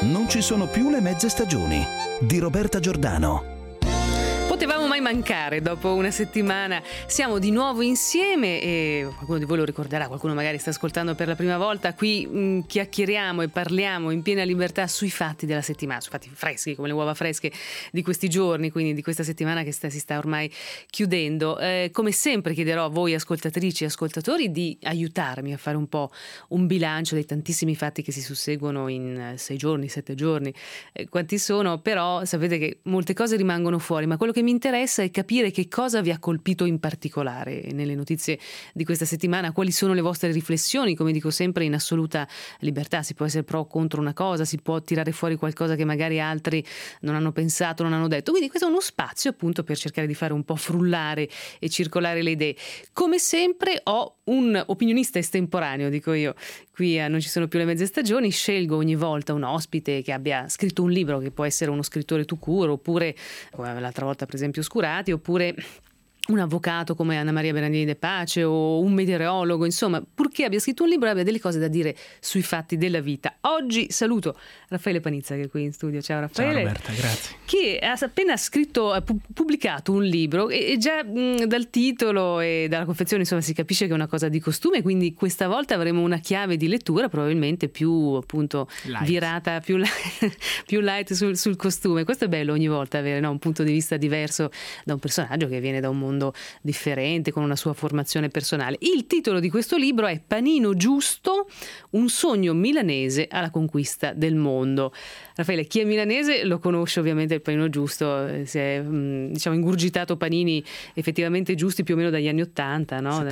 Non ci sono più le mezze stagioni di Roberta Giordano. Potevamo mai mancare dopo una settimana? Siamo di nuovo insieme e qualcuno di voi lo ricorderà, qualcuno magari sta ascoltando per la prima volta. Qui chiacchieriamo e parliamo in piena libertà sui fatti della settimana, sui fatti freschi come le uova fresche di questi giorni, quindi di questa settimana che si sta ormai chiudendo. Come sempre chiederò a voi ascoltatrici e ascoltatori di aiutarmi a fare un po' un bilancio dei tantissimi fatti che si susseguono in 6 giorni, 7 giorni, quanti sono, però sapete che molte cose rimangono fuori, ma quello che mi interessa è capire che cosa vi ha colpito in particolare nelle notizie di questa settimana, quali sono le vostre riflessioni. Come dico sempre, in assoluta libertà, si può essere pro o contro una cosa, si può tirare fuori qualcosa che magari altri non hanno pensato, non hanno detto, quindi questo è uno spazio appunto per cercare di fare un po' frullare e circolare le idee. Come sempre ho un opinionista estemporaneo, dico io, qui Non ci sono più le mezze stagioni. Scelgo ogni volta un ospite che abbia scritto un libro, che può essere uno scrittore tout court, oppure come l'altra volta per esempio Scurati, oppure un avvocato come Anna Maria Bernardini De Pace o un meteorologo, insomma, purché abbia scritto un libro e abbia delle cose da dire sui fatti della vita. Oggi saluto Raffaele Panizza, che è qui in studio. Ciao Raffaele. Ciao Roberta, grazie. Che ha appena scritto, ha pubblicato un libro e già dal titolo e dalla confezione insomma si capisce che è una cosa di costume, quindi questa volta avremo una chiave di lettura probabilmente più appunto light, virata, più light sul costume. Questo è bello ogni volta, avere un punto di vista diverso da un personaggio che viene da un mondo differente, con una sua formazione personale. Il titolo di questo libro è Panino Giusto, un sogno milanese alla conquista del mondo. Raffaele, chi è milanese lo conosce ovviamente il panino giusto, si è ingurgitato panini effettivamente giusti più o meno dagli anni 80, no?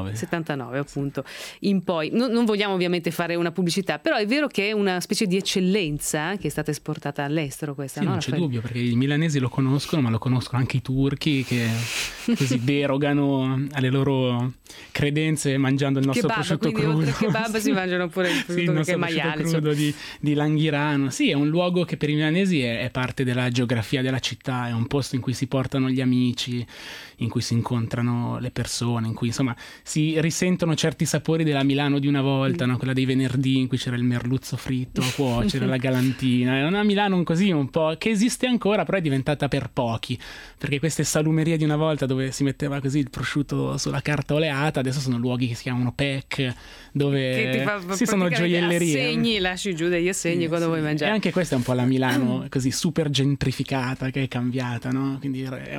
79 appunto in poi. Non vogliamo ovviamente fare una pubblicità, però è vero che è una specie di eccellenza che è stata esportata all'estero questa, sì, no? Non c'è dubbio, perché i milanesi lo conoscono, ma lo conoscono anche i turchi che così derogano alle loro credenze mangiando il nostro prosciutto crudo. Oltre che kebab si mangiano pure il prosciutto che è maiale crudo di Langhirano. Sì, è un luogo che per i milanesi è parte della geografia della città, è un posto in cui si portano gli amici, in cui si incontrano le persone, in cui insomma si risentono certi sapori della Milano di una volta, no? Quella dei venerdì in cui c'era il merluzzo fritto a cuocere, la galantina. È una Milano così un po' che esiste ancora, però è diventata per pochi, perché queste salumerie di una volta dove si metteva così il prosciutto sulla carta oleata adesso sono luoghi che si chiamano PEC, dove sono gioiellerie, assegni, lasci giù degli assegni quando vuoi mangiare. E anche questa è un po' la Milano così super gentrificata che è cambiata, no? Quindi è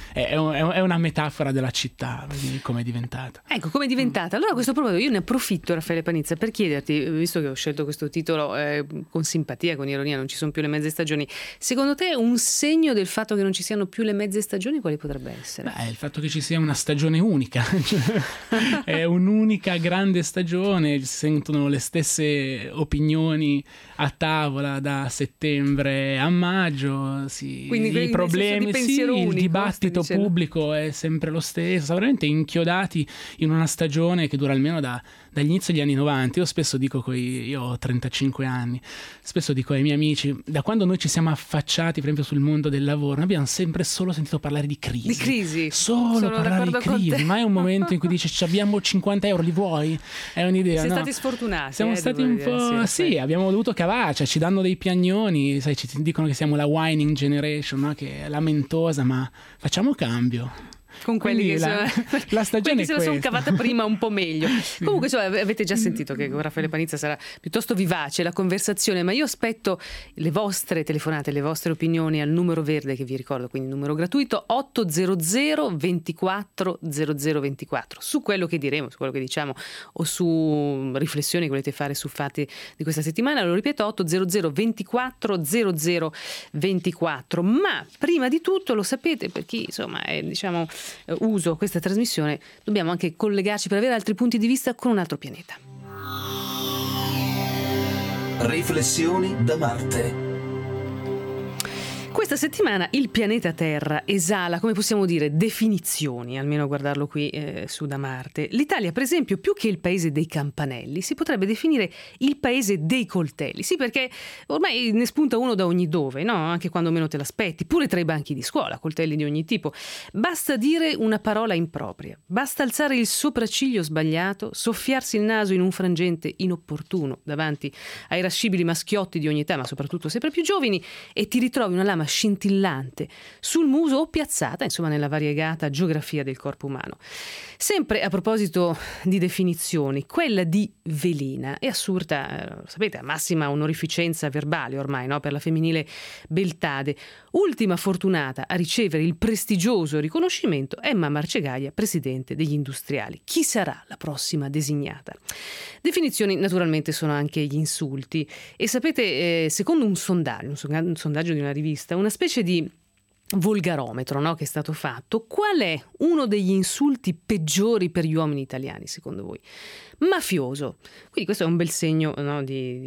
una metafora della città, come è diventata. Ecco, come è diventata. Allora a questo proposito io ne approfitto, Raffaele Panizza, per chiederti, visto che ho scelto questo titolo con simpatia, con ironia, Non ci sono più le mezze stagioni, secondo te un segno del fatto che non ci siano più le mezze stagioni quale potrebbe essere? Il fatto che ci sia una stagione unica, è un'unica grande stagione, si sentono le stesse opinioni a tavola da settembre a maggio, quindi i problemi, il dibattito pubblico è sempre lo stesso, sono veramente inchiodati in una stagione che dura almeno dall'inizio degli anni 90. Io spesso dico, io ho 35 anni, spesso dico ai miei amici, da quando noi ci siamo affacciati per esempio sul mondo del lavoro, noi abbiamo sempre solo sentito parlare di crisi. Solo parlare di crisi, ma è un momento in cui dici abbiamo 50 euro, li vuoi? È un'idea. Siamo stati sfortunati. Siamo stati un po'. Sì, abbiamo dovuto cavarci, ci danno dei piagnoni, sai, ci dicono che siamo la whining generation, no? Che è lamentosa, ma facciamo cambio. Con quelli che la stagione se la sono cavata prima un po' meglio. Sì. Comunque insomma, avete già sentito che con Raffaele Panizza sarà piuttosto vivace la conversazione, ma io aspetto le vostre telefonate, le vostre opinioni al numero verde che vi ricordo, quindi numero gratuito 800 24 0024, su quello che diremo, su quello che diciamo o su riflessioni che volete fare su fatti di questa settimana. Lo ripeto, 800 24 0024. Ma prima di tutto, lo sapete, per chi insomma è uso questa trasmissione, dobbiamo anche collegarci per avere altri punti di vista con un altro pianeta. Riflessioni da Marte. Questa settimana il pianeta Terra esala, come possiamo dire, definizioni, almeno a guardarlo qui su da Marte. L'Italia, per esempio, più che il paese dei campanelli, si potrebbe definire il paese dei coltelli. Sì, perché ormai ne spunta uno da ogni dove, no? Anche quando meno te l'aspetti, pure tra i banchi di scuola, coltelli di ogni tipo. Basta dire una parola impropria, basta alzare il sopracciglio sbagliato, soffiarsi il naso in un frangente inopportuno davanti ai irascibili maschiotti di ogni età, ma soprattutto sempre più giovani, e ti ritrovi una lama scintillante sul muso o piazzata, insomma, nella variegata geografia del corpo umano. Sempre a proposito di definizioni, quella di velina è assurda, sapete, a massima onorificenza verbale ormai, no? Per la femminile Beltade, ultima fortunata a ricevere il prestigioso riconoscimento Emma Marcegaglia, presidente degli industriali. Chi sarà la prossima designata? Definizioni naturalmente sono anche gli insulti e sapete, secondo un sondaggio di una rivista, una specie di volgarometro, no, che è stato fatto, qual è uno degli insulti peggiori per gli uomini italiani secondo voi? Mafioso. Quindi questo è un bel segno, no,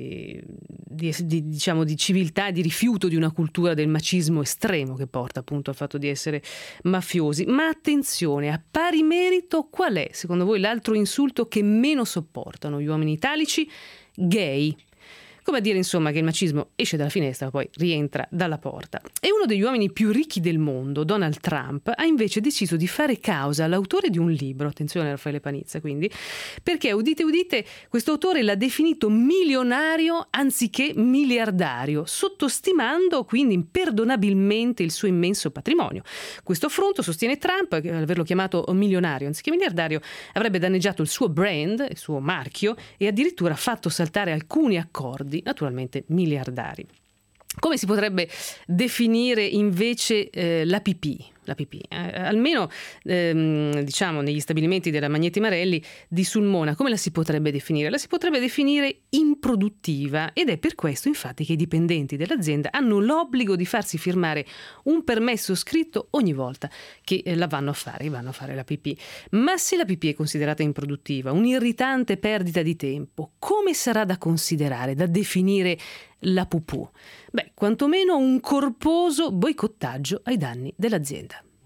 diciamo di civiltà e di rifiuto di una cultura del macismo estremo che porta appunto al fatto di essere mafiosi. Ma attenzione, a pari merito qual è secondo voi l'altro insulto che meno sopportano gli uomini italici? Gay. Come a dire, insomma, che il macismo esce dalla finestra ma poi rientra dalla porta. E uno degli uomini più ricchi del mondo, Donald Trump, ha invece deciso di fare causa all'autore di un libro, attenzione Raffaele Panizza quindi, perché udite udite, questo autore l'ha definito milionario anziché miliardario, sottostimando quindi imperdonabilmente il suo immenso patrimonio. Questo affronto, sostiene Trump, che averlo chiamato milionario anziché miliardario avrebbe danneggiato il suo brand, il suo marchio, e addirittura fatto saltare alcuni accordi naturalmente miliardari. Come si potrebbe definire invece la pipì? La pipì, almeno diciamo negli stabilimenti della Magneti Marelli di Sulmona, come la si potrebbe definire? La si potrebbe definire improduttiva, ed è per questo infatti che i dipendenti dell'azienda hanno l'obbligo di farsi firmare un permesso scritto ogni volta che vanno a fare la pipì. Ma se la pipì è considerata improduttiva, un'irritante perdita di tempo, come sarà da considerare, da definire la pupù? Beh, quantomeno un corposo boicottaggio ai danni dell'azienda.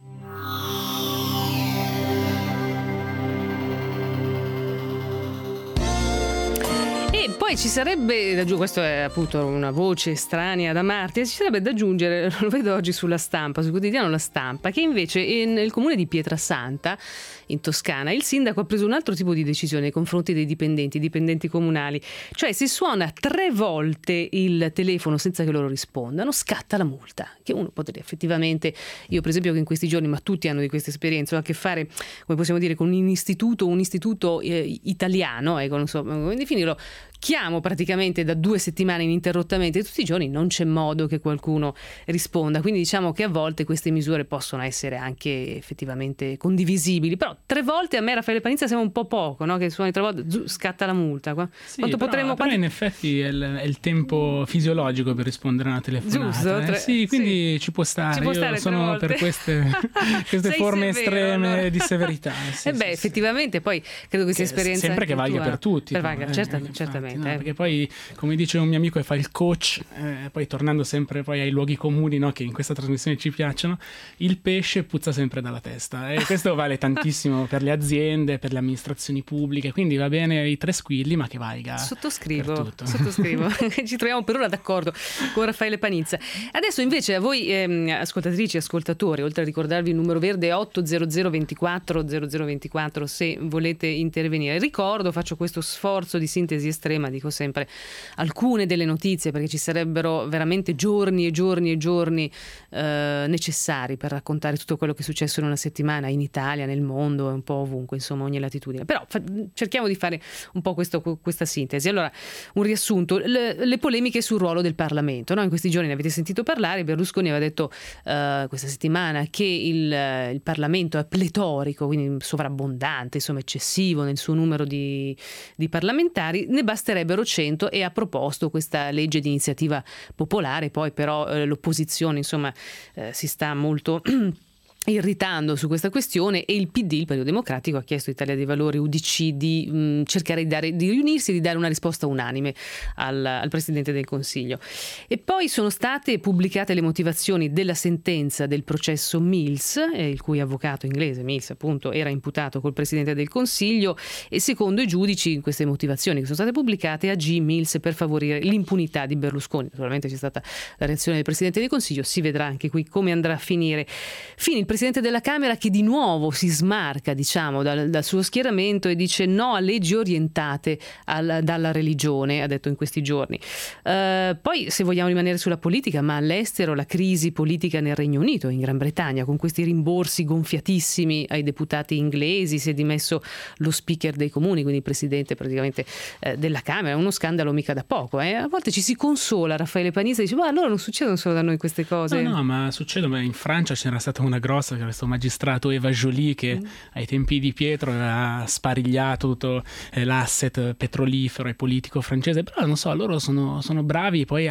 E poi ci sarebbe, questa è appunto una voce estranea da Marte, ci sarebbe da aggiungere, lo vedo oggi sulla Stampa, sul quotidiano La Stampa, che invece nel comune di Pietrasanta, in Toscana, il sindaco ha preso un altro tipo di decisione nei confronti dei dipendenti comunali. Cioè, se suona 3 volte il telefono senza che loro rispondano, scatta la multa, che uno potrebbe effettivamente, io per esempio che in questi giorni, ma tutti hanno di queste esperienze, ho a che fare, come possiamo dire, con un istituto italiano, non so come definirlo, chiamo praticamente da 2 settimane ininterrottamente tutti i giorni, non c'è modo che qualcuno risponda, quindi diciamo che a volte queste misure possono essere anche effettivamente condivisibili, però 3 volte a me, Raffaele Panizza, sembra un po' poco, no? Che suoni 3 volte, scatta la multa. Sì, però in effetti è il tempo fisiologico per rispondere a una telefonata. Giusto, sì, quindi sì, ci può stare. Io sono per queste forme estreme allora di severità. Sì, effettivamente poi credo che sia esperienza sempre che valga per tutti. Certamente. No, perché poi, come dice un mio amico che fa il coach, poi tornando sempre poi ai luoghi comuni, no, che in questa trasmissione ci piacciono, il pesce puzza sempre dalla testa, e questo vale tantissimo per le aziende, per le amministrazioni pubbliche, quindi va bene i 3 squilli, ma che valga sottoscrivo per tutto. Ci troviamo per ora d'accordo con Raffaele Panizza. Adesso invece a voi ascoltatrici e ascoltatori, oltre a ricordarvi il numero verde 800 24 0024 se volete intervenire, ricordo, faccio questo sforzo di sintesi estrema, dico sempre alcune delle notizie, perché ci sarebbero veramente giorni e giorni e giorni necessari per raccontare tutto quello che è successo in una settimana in Italia, nel mondo, un po' ovunque, insomma, ogni latitudine. Però cerchiamo di fare un po' questa sintesi. Allora, un riassunto: le polemiche sul ruolo del Parlamento, no? In questi giorni ne avete sentito parlare. Berlusconi aveva detto questa settimana che il Parlamento è pletorico, quindi sovrabbondante, insomma eccessivo nel suo numero di parlamentari, ne basterebbero 100, e ha proposto questa legge di iniziativa popolare. Poi però l'opposizione, insomma, si sta molto irritando su questa questione, e il PD, il Partito Democratico, ha chiesto a Italia dei Valori, UDC di cercare di riunirsi e di dare una risposta unanime al Presidente del Consiglio. E poi sono state pubblicate le motivazioni della sentenza del processo Mills, il cui avvocato inglese, Mills appunto, era imputato col Presidente del Consiglio, e secondo i giudici in queste motivazioni che sono state pubblicate agì Mills per favorire l'impunità di Berlusconi. Naturalmente c'è stata la reazione del Presidente del Consiglio, si vedrà anche qui come andrà a finire. Il Presidente della Camera che di nuovo si smarca, diciamo, dal suo schieramento e dice no a leggi orientate dalla religione, ha detto in questi giorni. Poi, se vogliamo rimanere sulla politica, ma all'estero la crisi politica nel Regno Unito, in Gran Bretagna, con questi rimborsi gonfiatissimi ai deputati inglesi, si è dimesso lo speaker dei comuni, quindi il presidente praticamente della Camera, uno scandalo mica da poco. A volte ci si consola, Raffaele Panizza dice ma allora non succedono solo da noi queste cose. No, ma succedono. In Francia c'era stata una grossa, che questo magistrato Eva Joly, che ai tempi di Pietro aveva sparigliato tutto l'asset petrolifero e politico francese, però non so, loro sono bravi poi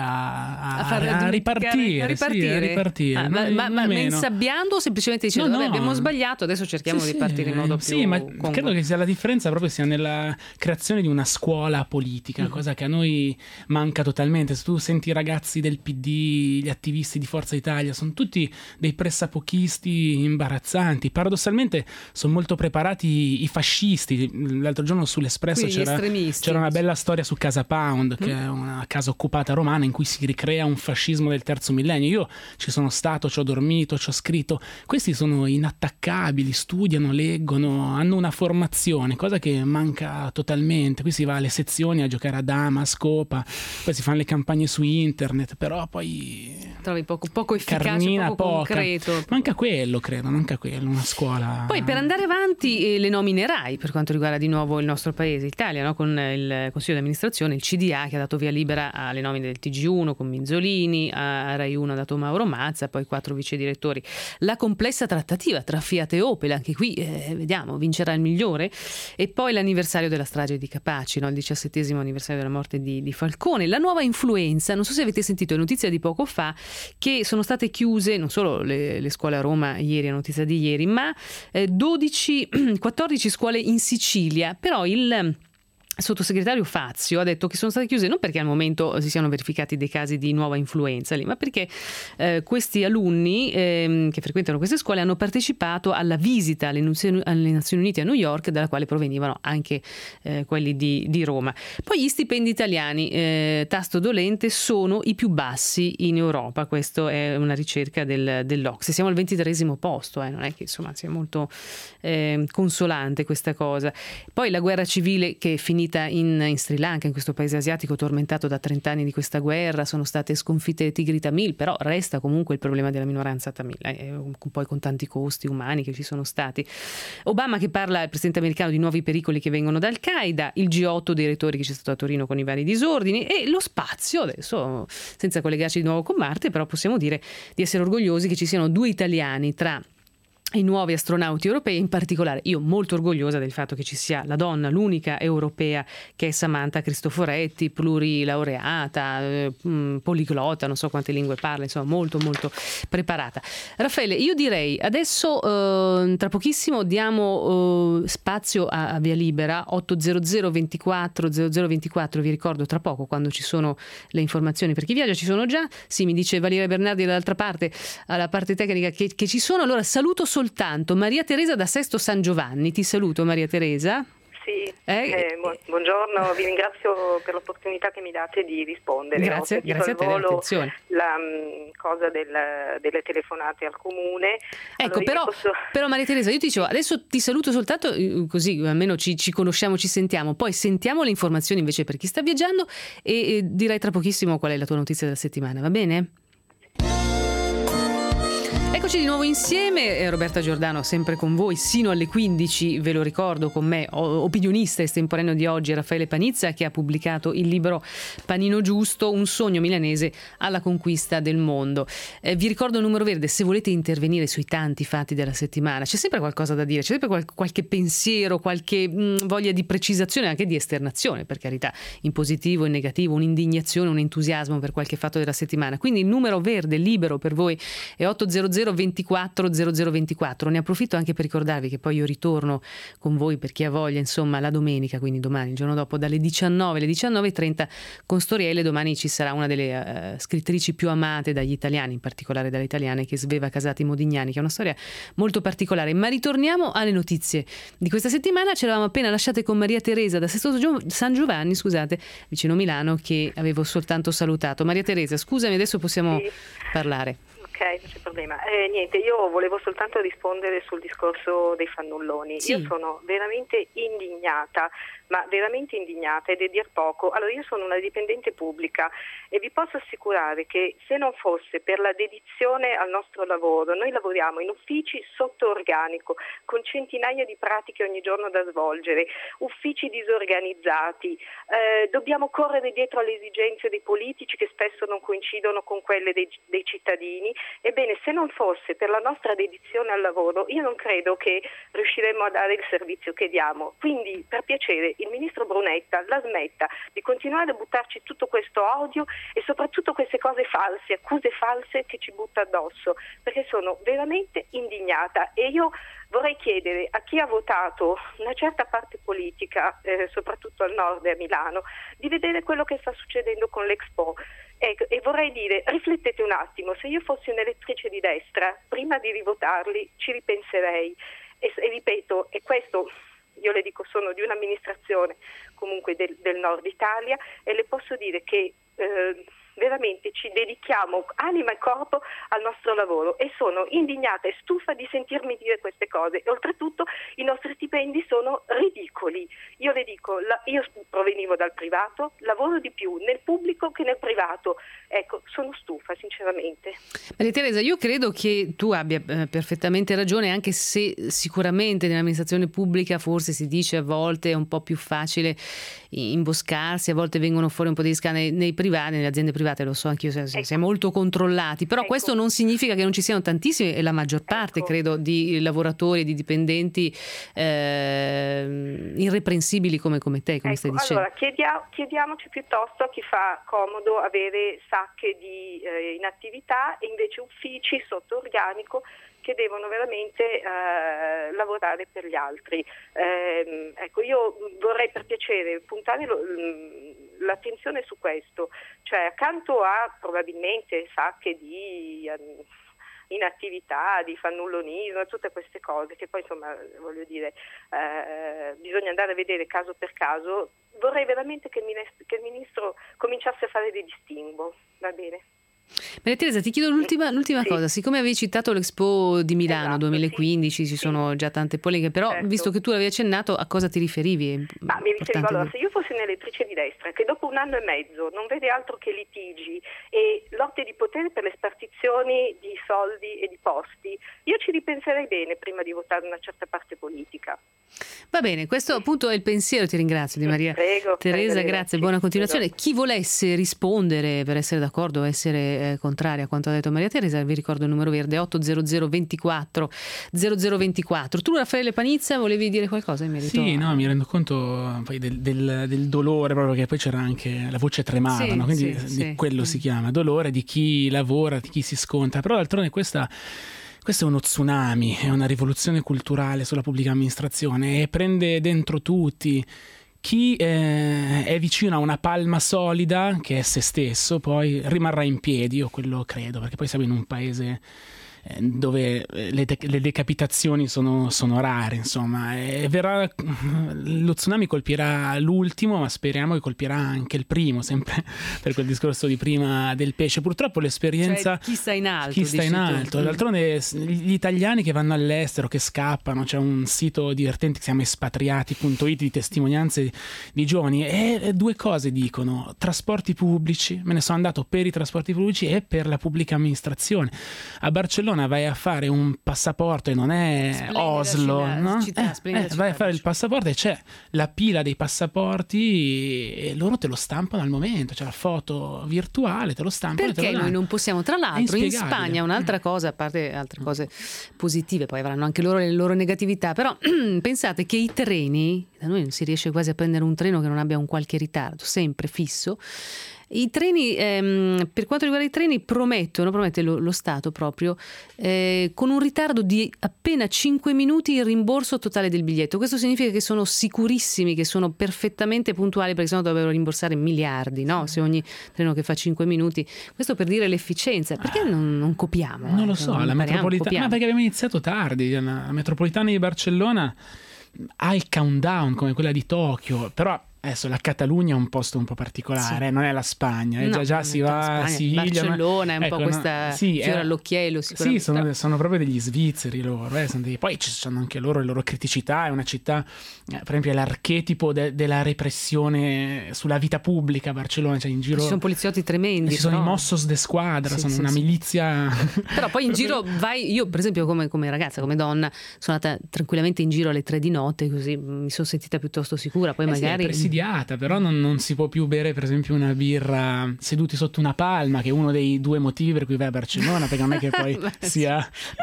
a ripartire. Sì, a ripartire. Ma insabbiando o semplicemente dicendo vabbè, abbiamo sbagliato, adesso cerchiamo di partire in modo più sì, ma congruo. credo che sia la differenza proprio sia nella creazione di una scuola politica, cosa che a noi manca totalmente. Se tu senti i ragazzi del PD, gli attivisti di Forza Italia, sono tutti dei pressapochisti imbarazzanti. Paradossalmente sono molto preparati i fascisti. L'altro giorno sull'Espresso c'era una bella storia su Casa Pound, che è una casa occupata romana in cui si ricrea un fascismo del terzo millennio. Io ci sono stato, ci ho dormito, ci ho scritto. Questi sono inattaccabili, studiano, leggono, hanno una formazione, cosa che manca totalmente. Qui si va alle sezioni a giocare a dama, a scopa, poi si fanno le campagne su internet, però poi trovi poco efficace, carnina, poco concreto. Manca quello, una scuola. Poi per andare avanti le nomine RAI, per quanto riguarda di nuovo il nostro paese, Italia, no? Con il Consiglio di amministrazione, il CDA che ha dato via libera alle nomine del TG1 con Minzolini, a Rai 1 ha dato Mauro Mazza, poi 4 vice direttori. La complessa trattativa tra Fiat e Opel, anche qui vediamo, vincerà il migliore. E poi l'anniversario della strage di Capaci, no? Il 17° anniversario della morte di Falcone. La nuova influenza, non so se avete sentito, è notizia di poco fa, che sono state chiuse non solo le scuole a Roma ieri, è notizia di ieri, ma 14 scuole in Sicilia, però il sottosegretario Fazio ha detto che sono state chiuse non perché al momento si siano verificati dei casi di nuova influenza lì, ma perché questi alunni che frequentano queste scuole hanno partecipato alla visita alle Nazioni Unite a New York, dalla quale provenivano anche quelli di Roma. Poi gli stipendi italiani, tasto dolente, sono i più bassi in Europa. Questo è una ricerca dell'Ocse. Siamo al 23° posto, non è che insomma sia molto consolante questa cosa. Poi la guerra civile che è finita in Sri Lanka, in questo paese asiatico tormentato da 30 anni di questa guerra, sono state sconfitte le tigri tamil, però resta comunque il problema della minoranza tamil, poi con tanti costi umani che ci sono stati. Obama che parla, il presidente americano, di nuovi pericoli che vengono da Al-Qaeda, il G8 dei rettori che c'è stato a Torino con i vari disordini, e lo spazio, adesso senza collegarci di nuovo con Marte, però possiamo dire di essere orgogliosi che ci siano 2 italiani tra i nuovi astronauti europei. In particolare io molto orgogliosa del fatto che ci sia la donna, l'unica europea, che è Samantha Cristoforetti, plurilaureata, poliglota, non so quante lingue parla, insomma molto molto preparata. Raffaele, io direi adesso tra pochissimo diamo spazio a Via Libera 800 24 0024, vi ricordo tra poco quando ci sono le informazioni per chi viaggia, ci sono già, sì, mi dice Valeria Bernardi dall'altra parte, alla parte tecnica che ci sono. Allora saluto soltanto Maria Teresa da Sesto San Giovanni. Ti saluto Maria Teresa. Sì, buongiorno, vi ringrazio per l'opportunità che mi date di rispondere. Grazie a te dell'attenzione. La cosa delle telefonate al comune. Ecco, allora però Maria Teresa, io ti dicevo, adesso ti saluto soltanto così almeno ci conosciamo, ci sentiamo, poi sentiamo le informazioni invece per chi sta viaggiando e direi tra pochissimo qual è la tua notizia della settimana, va bene? Eccoci di nuovo insieme, Roberta Giordano sempre con voi sino alle 15, ve lo ricordo, con me opinionista estemporaneo di oggi Raffaele Panizza, che ha pubblicato il libro Panino Giusto, un sogno milanese alla conquista del mondo. Vi ricordo il numero verde se volete intervenire sui tanti fatti della settimana, c'è sempre qualcosa da dire, c'è sempre qualche pensiero, qualche voglia di precisazione, anche di esternazione, per carità, in positivo, in negativo, un'indignazione, un entusiasmo per qualche fatto della settimana. Quindi il numero verde libero per voi è 800 24 0024. Ne approfitto anche per ricordarvi che poi io ritorno con voi, per chi ha voglia, insomma, la domenica, quindi domani, il giorno dopo, dalle 19 alle 19:30 con Storielle. Domani ci sarà una delle scrittrici più amate dagli italiani, in particolare dalle italiane, che è Sveva Casati Modignani, che è una storia molto particolare. Ma ritorniamo alle notizie di questa settimana. Ci eravamo appena lasciate con Maria Teresa da Sesto San Giovanni, scusate, vicino Milano, che avevo soltanto salutato. Maria Teresa, scusami, adesso possiamo parlare. Ok, non c'è problema. Niente, io volevo soltanto rispondere sul discorso dei fannulloni. Sì. Io sono veramente indignata, ma veramente indignata, ed è dir poco. Allora, io sono una dipendente pubblica e vi posso assicurare che se non fosse per la dedizione al nostro lavoro, noi lavoriamo in uffici sotto organico, con centinaia di pratiche ogni giorno da svolgere, uffici disorganizzati, dobbiamo correre dietro alle esigenze dei politici che spesso non coincidono con quelle dei cittadini. Ebbene, se non fosse per la nostra dedizione al lavoro, io non credo che riusciremmo a dare il servizio che diamo. Quindi, per piacere, il ministro Brunetta la smetta di continuare a buttarci tutto questo odio e soprattutto queste cose false, accuse false che ci butta addosso, perché sono veramente indignata. E io vorrei chiedere a chi ha votato una certa parte politica, soprattutto al nord e a Milano, di vedere quello che sta succedendo con l'Expo. Ecco, e vorrei dire, riflettete un attimo, se io fossi un'elettrice di destra, prima di rivotarli ci ripenserei. E ripeto, e questo io le dico, sono di un'amministrazione comunque del nord Italia, e le posso dire che veramente ci dedichiamo anima e corpo al nostro lavoro, e sono indignata e stufa di sentirmi dire queste cose. E oltretutto i nostri stipendi sono ridicoli. Io le dico, io provenivo dal privato, lavoro di più nel pubblico che nel privato. Ecco, sono stufa sinceramente. Maria Teresa, io credo che tu abbia perfettamente ragione, anche se sicuramente nell'amministrazione pubblica forse si dice a volte è un po' più facile imboscarsi, a volte vengono fuori un po' di scandali nei privati, nelle aziende private, lo so anch'io, si è molto controllati, però questo non significa che non ci siano tantissimi, e la maggior parte credo di lavoratori e di dipendenti irreprensibili come te, come stai dicendo. Allora chiediamoci piuttosto a chi fa comodo avere sacche di inattività e invece uffici sotto organico che devono veramente lavorare per gli altri. Ecco, io vorrei per piacere puntare l'attenzione su questo, cioè accanto a probabilmente sacche di inattività, di fannullonismo, tutte queste cose che poi insomma voglio dire bisogna andare a vedere caso per caso. Vorrei veramente che il ministro cominciasse a fare dei distinguo, va bene? Maria Teresa, ti chiedo l'ultima cosa. Siccome avevi citato l'Expo di Milano 2015, ci sono già tante polemiche, però visto che tu l'avevi accennato, a cosa ti riferivi? Ma mi riferivo, allora, se io fossi un'elettrice di destra che dopo 1 anno e mezzo non vede altro che litigi e lotte di potere per le spartizioni di soldi e di posti, io ci ripenserei bene prima di votare una certa parte politica. Va bene, questo appunto è il pensiero. Ti ringrazio di Maria Teresa, grazie, buona continuazione. Chi volesse rispondere per essere d'accordo o essere contraria a quanto ha detto Maria Teresa, vi ricordo il numero verde 800 24 0024. Tu, Raffaele Panizza, volevi dire qualcosa in merito? Sì, no, mi rendo conto poi del dolore, proprio, che poi c'era anche la voce tremava, no? Quindi di quello si chiama dolore di chi lavora, di chi si scontra. Però d'altronde questo è uno tsunami, è una rivoluzione culturale sulla pubblica amministrazione e prende dentro tutti. Chi è vicino a una palma solida, che è se stesso, poi rimarrà in piedi, io quello credo, perché poi siamo in un paese dove le decapitazioni sono rare, insomma, e lo tsunami colpirà l'ultimo, ma speriamo che colpirà anche il primo, sempre per quel discorso di prima del pesce. Purtroppo l'esperienza, cioè, chi sta in alto, d'altronde gli italiani che vanno all'estero, che scappano, c'è un sito divertente che si chiama espatriati.it di testimonianze di giovani, e 2 cose dicono: trasporti pubblici, me ne sono andato per i trasporti pubblici e per la pubblica amministrazione. A Barcellona vai a fare un passaporto e non è Oslo, no? Vai a fare il passaporto e c'è la pila dei passaporti e loro te lo stampano al momento, c'è la foto virtuale, te lo stampano. Perché noi non possiamo? Tra l'altro in Spagna un'altra cosa, a parte altre cose positive, poi avranno anche loro le loro negatività, però pensate che i treni da noi non si riesce quasi a prendere un treno che non abbia un qualche ritardo, sempre fisso. I treni, per quanto riguarda i treni, promette lo Stato proprio, con un ritardo di appena 5 minuti il rimborso totale del biglietto. Questo significa che sono sicurissimi, che sono perfettamente puntuali, perché sennò dovrebbero rimborsare miliardi, no? Se ogni treno che fa 5 minuti. Questo per dire l'efficienza. Perché non copiamo? Non lo so, la metropolitana, ma perché abbiamo iniziato tardi. La metropolitana di Barcellona ha il countdown come quella di Tokyo, però adesso la Catalogna è un posto un po' particolare, non è la Spagna, già si va a Siviglia. Barcellona è un po' questa fiore all'occhiello, sicuramente. Sì, sono proprio degli svizzeri loro, poi ci sono anche loro le loro criticità, è una città, per esempio è l'archetipo della repressione sulla vita pubblica. Barcellona, cioè in giro ci sono poliziotti tremendi, ci sono i Mossos de Squadra, sono una milizia. Però poi in giro io per esempio come ragazza, come donna, sono andata tranquillamente in giro alle 3 di notte, così mi sono sentita piuttosto sicura. Poi magari però non si può più bere per esempio una birra seduti sotto una palma, che è uno dei 2 motivi per cui vai a Barcellona, perché non è che poi sia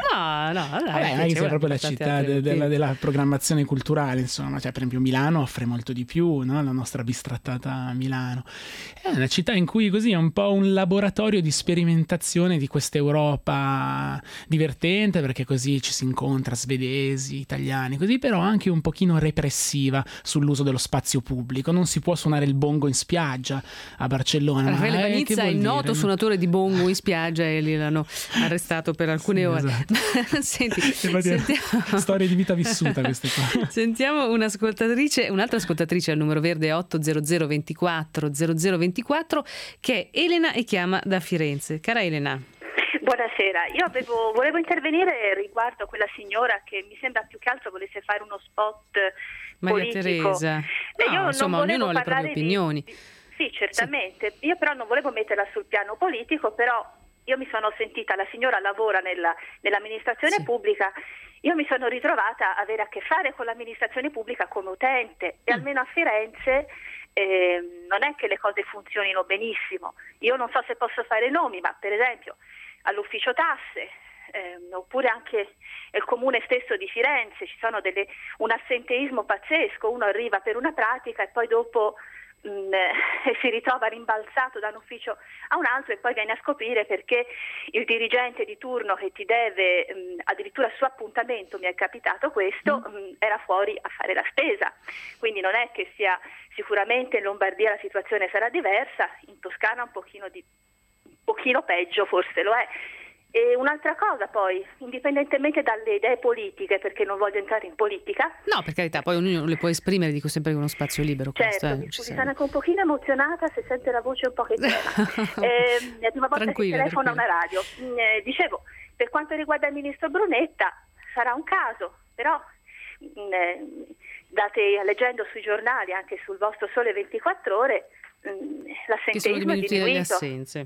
non è che sia proprio la città della programmazione culturale, insomma, cioè per esempio Milano offre molto di più, no? La nostra bistrattata Milano è una città in cui così è un po' un laboratorio di sperimentazione di questa Europa divertente, perché così ci si incontra svedesi, italiani, così, però anche un pochino repressiva sull'uso dello spazio pubblico. Non si può suonare il bongo in spiaggia a Barcellona. Raffaele Banizza è il noto suonatore di bongo in spiaggia e lì l'hanno arrestato per alcune ore. Esatto. Sentiamo storie di vita vissuta queste qua. Sentiamo un'altra ascoltatrice al numero verde 800 24 0024, che è Elena e chiama da Firenze. Cara Elena. Buonasera, io volevo intervenire riguardo a quella signora che mi sembra più che altro volesse fare uno spot Maria politico. Teresa. Io insomma, ognuno ha le proprie opinioni. Sì, certamente. Sì. Io però non volevo metterla sul piano politico, però io mi sono sentita, la signora lavora nell'amministrazione pubblica, io mi sono ritrovata a avere a che fare con l'amministrazione pubblica come utente e almeno a Firenze non è che le cose funzionino benissimo. Io non so se posso fare nomi, ma per esempio all'ufficio tasse, oppure anche il comune stesso di Firenze, ci sono un assenteismo pazzesco, uno arriva per una pratica e poi dopo si ritrova rimbalzato da un ufficio a un altro e poi viene a scoprire perché il dirigente di turno che ti deve addirittura su appuntamento, mi è capitato questo, era fuori a fare la spesa. Quindi non è che sia, sicuramente in Lombardia la situazione sarà diversa, in Toscana un pochino peggio forse lo è. E un'altra cosa poi, indipendentemente dalle idee politiche, perché non voglio entrare in politica. No, per carità, poi ognuno le può esprimere, dico sempre, con uno spazio libero. Certo, mi sono anche un pochino emozionata se sente la voce un po' che trema. È la prima volta che telefono a una radio. Dicevo, per quanto riguarda il ministro Brunetta, sarà un caso, però leggendo sui giornali, anche sul vostro Sole 24 Ore, l'assenteismo è diminuito. Le assenze.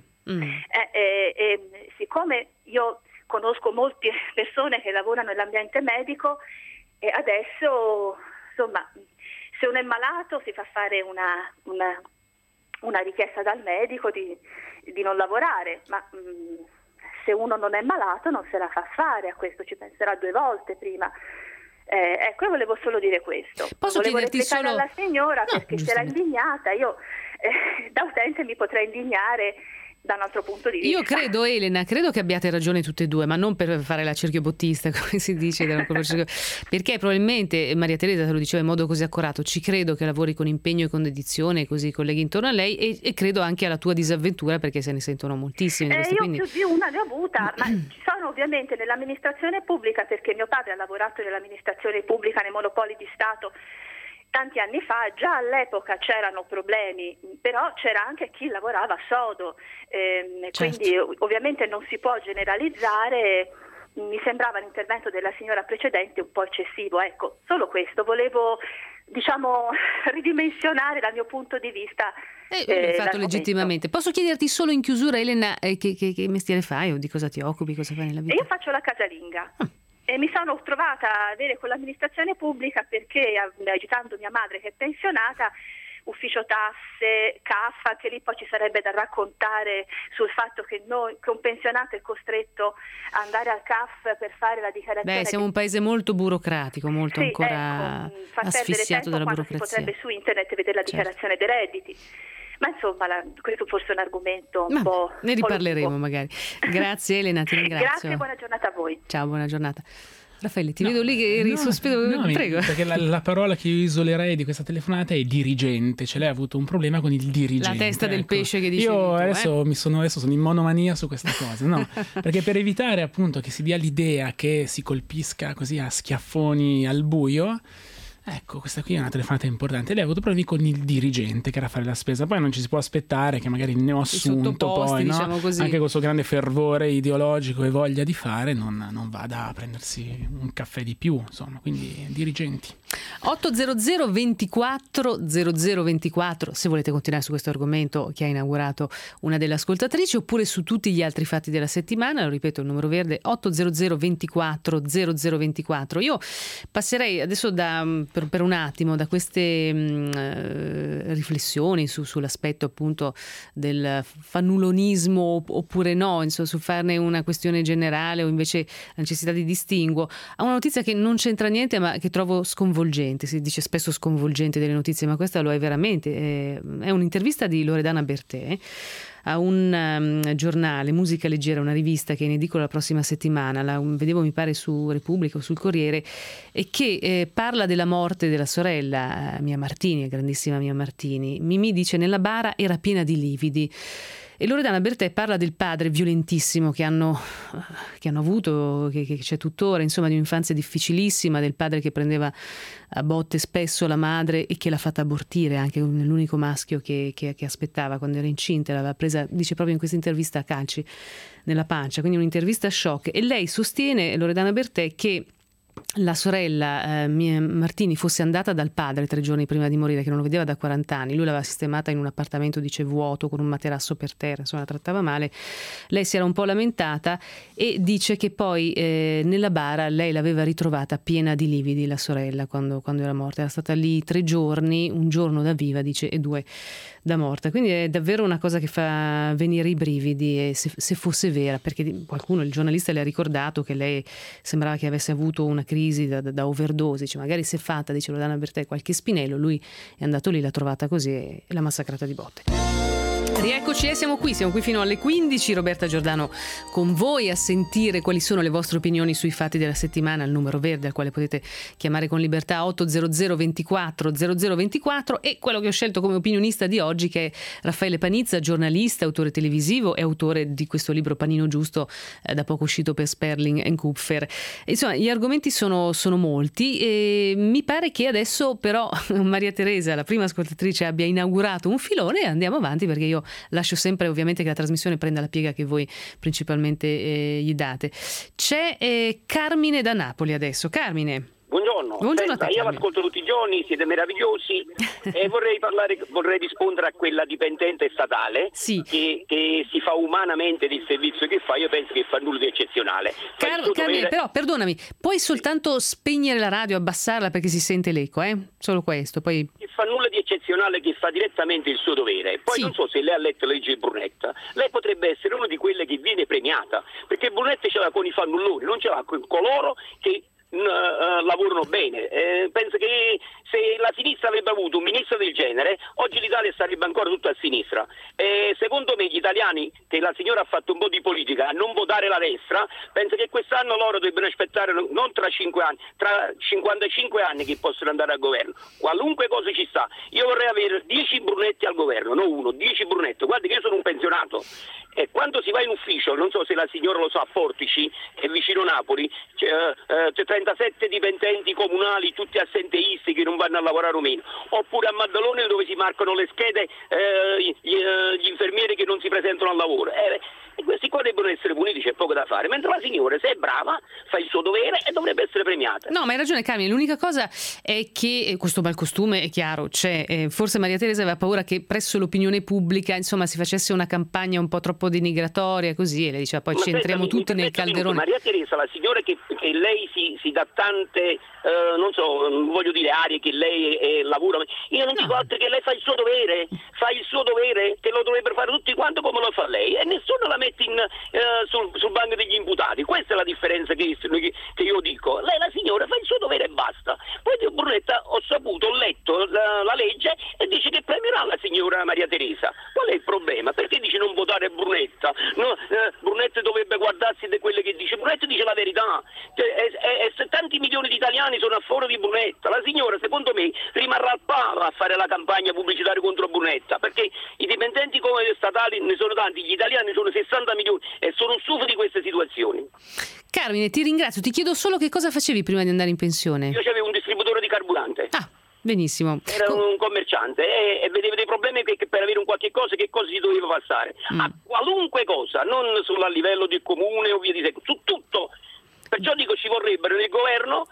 Siccome io conosco molte persone che lavorano nell'ambiente medico e adesso, insomma, se uno è malato si fa fare una richiesta dal medico di non lavorare, ma se uno non è malato non se la fa fare, a questo ci penserà 2 volte prima. Ecco, io volevo solo dire questo. Volevo replicare alla signora perché si era indignata. Io da utente mi potrei indignare da un altro punto di vista. Io credo, Elena, che abbiate ragione tutte e due, ma non per fare la cerchiobottista, come si dice, perché probabilmente Maria Teresa te lo diceva in modo così accorato, ci credo che lavori con impegno e con dedizione, così i colleghi intorno a lei, e credo anche alla tua disavventura, perché se ne sentono moltissime. Io quindi... più di una ne ho avuta, ma ci sono ovviamente nell'amministrazione pubblica, perché mio padre ha lavorato nell'amministrazione pubblica, nei monopoli di Stato, tanti anni fa. Già all'epoca c'erano problemi, però c'era anche chi lavorava sodo, quindi ovviamente non si può generalizzare. Mi sembrava l'intervento della signora precedente un po' eccessivo, ecco, solo questo, volevo ridimensionare dal mio punto di vista. L'hai fatto legittimamente. Posso chiederti solo in chiusura, Elena, che mestiere fai o di cosa ti occupi, cosa fai nella vita? Io faccio la casalinga. E mi sono trovata a avere con l'amministrazione pubblica perché, aiutando mia madre che è pensionata, ufficio tasse, CAF, che lì poi ci sarebbe da raccontare sul fatto che un pensionato è costretto a andare al CAF per fare la dichiarazione. Siamo un paese molto burocratico, molto ancora asfissiato dalla burocrazia. Si potrebbe su internet vedere la dichiarazione dei redditi. Ma insomma, questo forse è un argomento un po'. Ne riparleremo lungo. magari. Grazie Elena, ti ringrazio. Grazie, buona giornata a voi. Ciao, buona giornata. Raffaele, ti vedo lì che eri in sospiro. Prego. Perché la parola che io isolerei di questa telefonata è dirigente. Cioè lei ha avuto un problema con il dirigente. La testa del pesce che dicevi io tu, adesso sono in monomania su questa cosa, no? Perché per evitare appunto che si dia l'idea che si colpisca così a schiaffoni al buio, ecco, questa qui è una telefonata importante. Lei ha avuto problemi con il dirigente che era a fare la spesa. Poi non ci si può aspettare che magari il neoassunto poi, no? Diciamo così. Anche con il suo grande fervore ideologico e voglia di fare, non vada a prendersi un caffè di più, insomma, quindi dirigenti. 800 24 0024 se volete continuare su questo argomento che ha inaugurato una delle ascoltatrici, oppure su tutti gli altri fatti della settimana. Lo ripeto, il numero verde 800 24 0024. Io passerei adesso per un attimo da queste riflessioni sull'aspetto appunto del fannulonismo oppure no, insomma, su farne una questione generale o invece la necessità di distinguo, a una notizia che non c'entra niente ma che trovo sconvolgente. Si dice spesso sconvolgente delle notizie, ma questa lo è veramente. È un'intervista di Loredana Bertè a un giornale, Musica Leggera, una rivista che è in edicola la prossima settimana, la vedevo mi pare su Repubblica o sul Corriere, e che parla della morte della sorella Mia Martini, grandissima Mia Martini. Mimì dice: nella bara era piena di lividi. E Loredana Bertè parla del padre violentissimo che hanno avuto, che c'è tuttora, insomma, di un'infanzia difficilissima, del padre che prendeva a botte spesso la madre e che l'ha fatta abortire anche l'unico maschio che aspettava quando era incinta. L'aveva presa, dice proprio in questa intervista, a calci nella pancia, quindi un'intervista shock. E lei sostiene, Loredana Bertè, che la sorella Mia Martini fosse andata dal padre 3 giorni prima di morire, che non lo vedeva da 40 anni. Lui l'aveva sistemata in un appartamento, dice, vuoto, con un materasso per terra, insomma la trattava male. Lei si era un po' lamentata e dice che poi nella bara lei l'aveva ritrovata piena di lividi, la sorella, quando era morta. Era stata lì 3 giorni, un giorno da viva, dice, e 2 da morta. Quindi è davvero una cosa che fa venire i brividi, e se fosse vera, perché qualcuno, il giornalista, le ha ricordato che lei sembrava che avesse avuto una crisi da overdose, dice, magari si è fatta, dice Loredana Bertè, qualche spinello. Lui è andato lì, l'ha trovata così e l'ha massacrata di botte. Rieccoci, siamo qui fino alle 15. Roberta Giordano con voi a sentire quali sono le vostre opinioni sui fatti della settimana, al numero verde al quale potete chiamare con libertà 800 24 0024, e quello che ho scelto come opinionista di oggi, che è Raffaele Panizza, giornalista, autore televisivo e autore di questo libro Panino Giusto, da poco uscito per Sperling & Kupfer. Insomma, gli argomenti sono molti e mi pare che adesso però Maria Teresa, la prima ascoltatrice, abbia inaugurato un filone, e andiamo avanti, perché io lascio sempre ovviamente che la trasmissione prenda la piega che voi principalmente gli date. C'è Carmine da Napoli adesso. Carmine. Buongiorno. Senta, io l'ascolto tutti i giorni, siete meravigliosi e vorrei rispondere a quella dipendente statale sì, che si fa umanamente del servizio che fa. Io penso che fa nulla di eccezionale. Carmine, però perdonami, puoi soltanto spegnere la radio, abbassarla perché si sente l'eco, solo questo. Poi che fa nulla di eccezionale, che fa direttamente il suo dovere. Poi sì, non so se lei ha letto la legge di Brunetta. Lei potrebbe essere una di quelle che viene premiata, perché Brunetta ce l'ha con i fannulloni, non ce l'ha con coloro che lavorano bene. Penso che se la sinistra avrebbe avuto un ministro del genere, oggi l'Italia sarebbe ancora tutta a sinistra. Secondo me gli italiani, che la signora ha fatto un po' di politica, a non votare la destra, penso che quest'anno loro debbano aspettare non tra 5 anni, tra 55 anni che possono andare al governo. Qualunque cosa ci sta. Io vorrei avere 10 Brunetti al governo, non uno, 10 Brunetti. Guardi che io sono un pensionato. E quando si va in ufficio, non so se la signora lo sa, a Portici, che è vicino Napoli, c'è 37 dipendenti comunali, tutti assenteisti, che non vanno a lavorare o meno. Oppure a Maddalone, dove si marcano le schede gli infermieri che non si presentano al lavoro. E questi qua debbono essere puniti, c'è poco da fare. Mentre la signora, se è brava, fa il suo dovere e dovrebbe essere premiata. No, ma hai ragione Carmine, l'unica cosa è che questo malcostume, è chiaro, c'è. Forse Maria Teresa aveva paura che presso l'opinione pubblica, insomma, si facesse una campagna un po' troppo denigratoria, così, e lei diceva poi ci entriamo tutti nel calderone. Maria Teresa, la signora che lei si darsi da tante, non so, voglio dire aree che lei lavora. Io non dico altro che lei fa il suo dovere, che lo dovrebbero fare tutti quanti come lo fa lei, e nessuno la mette sul banco degli imputati. Questa è la differenza che io dico. Lei, la signora, fa il suo dovere e basta. Poi di Brunetta ho letto la legge e dice che premierà la signora Maria Teresa. Qual è il problema? Perché dice non votare Brunetta? No, Brunetta dovrebbe guardarsi di quelle che dice. Brunetta dice la verità. Se tanti milioni di italiani sono a favore di Brunetta, la signora, secondo me, rimarrà al palo a fare la campagna pubblicitaria contro Brunetta, perché i dipendenti come statali ne sono tanti, gli italiani sono 60 milioni e sono stufo di queste situazioni. Carmine, ti ringrazio. Ti chiedo solo che cosa facevi prima di andare in pensione. Io avevo un distributore di carburante. Benissimo. Era un commerciante e vedeva dei problemi che per avere un qualche cosa, che cosa si doveva passare. A qualunque cosa, non solo a livello del comune o via di seguito, su tutto. Perciò dico, ci vorrebbero nel governo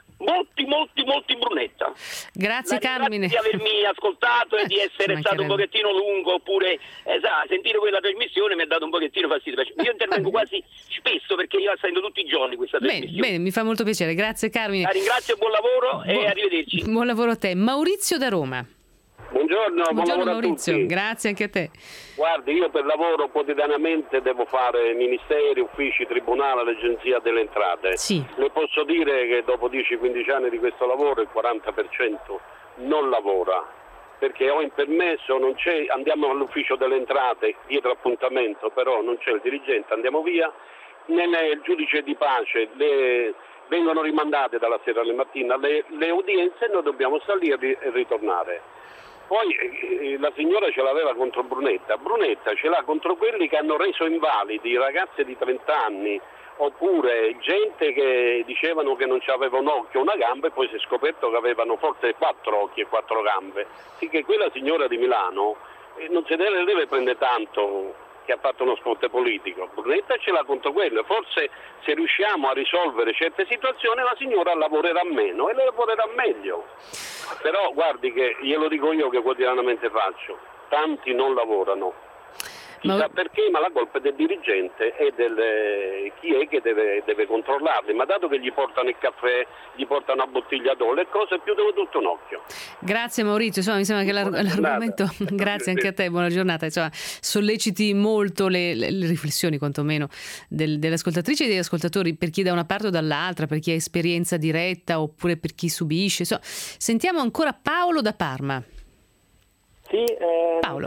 molti Brunetta. Grazie Carmine. Grazie di avermi ascoltato e di essere stato un pochettino lungo, oppure sentire quella trasmissione mi ha dato un pochettino fastidio. Io intervengo quasi spesso perché io la sento tutti i giorni questa trasmissione. Bene, mi fa molto piacere. Grazie Carmine. La ringrazio, buon lavoro e arrivederci. Buon lavoro a te. Maurizio da Roma. Buongiorno Maurizio, a tutti. grazie anche a te. Guardi, io per lavoro quotidianamente devo fare ministeri, uffici, tribunale, l'agenzia delle entrate. Sì. Le posso dire che dopo 10-15 anni di questo lavoro il 40% non lavora, perché ho in permesso, non c'è, andiamo all'ufficio delle entrate, dietro appuntamento, però non c'è il dirigente, andiamo via, nel giudice di pace vengono rimandate dalla sera alla mattina le udienze e noi dobbiamo salire e ritornare. Poi la signora ce l'aveva contro Brunetta ce l'ha contro quelli che hanno reso invalidi ragazze di 30 anni, oppure gente che dicevano che non c'aveva un occhio o una gamba e poi si è scoperto che avevano forse 4 occhi e 4 gambe. Sì, che quella signora di Milano non se ne deve prendere tanto che ha fatto uno spot politico. Brunetta ce l'ha contro quello, forse se riusciamo a risolvere certe situazioni la signora lavorerà meno e lavorerà meglio. Però guardi che glielo dico io che quotidianamente faccio, tanti non lavorano. Chissà perché, ma la colpa è del dirigente e chi è che deve controllarli. Ma dato che gli portano il caffè, gli portano una bottiglia d'olio e cose, chiudono tutto un occhio. Grazie Maurizio, insomma, mi sembra che l'argomento, grazie anche a te, buona giornata, insomma, solleciti molto le riflessioni quantomeno delle ascoltatrici e degli ascoltatori, per chi da una parte o dall'altra, per chi ha esperienza diretta oppure per chi subisce. Insomma, sentiamo ancora Paolo da Parma. Sì, Paolo.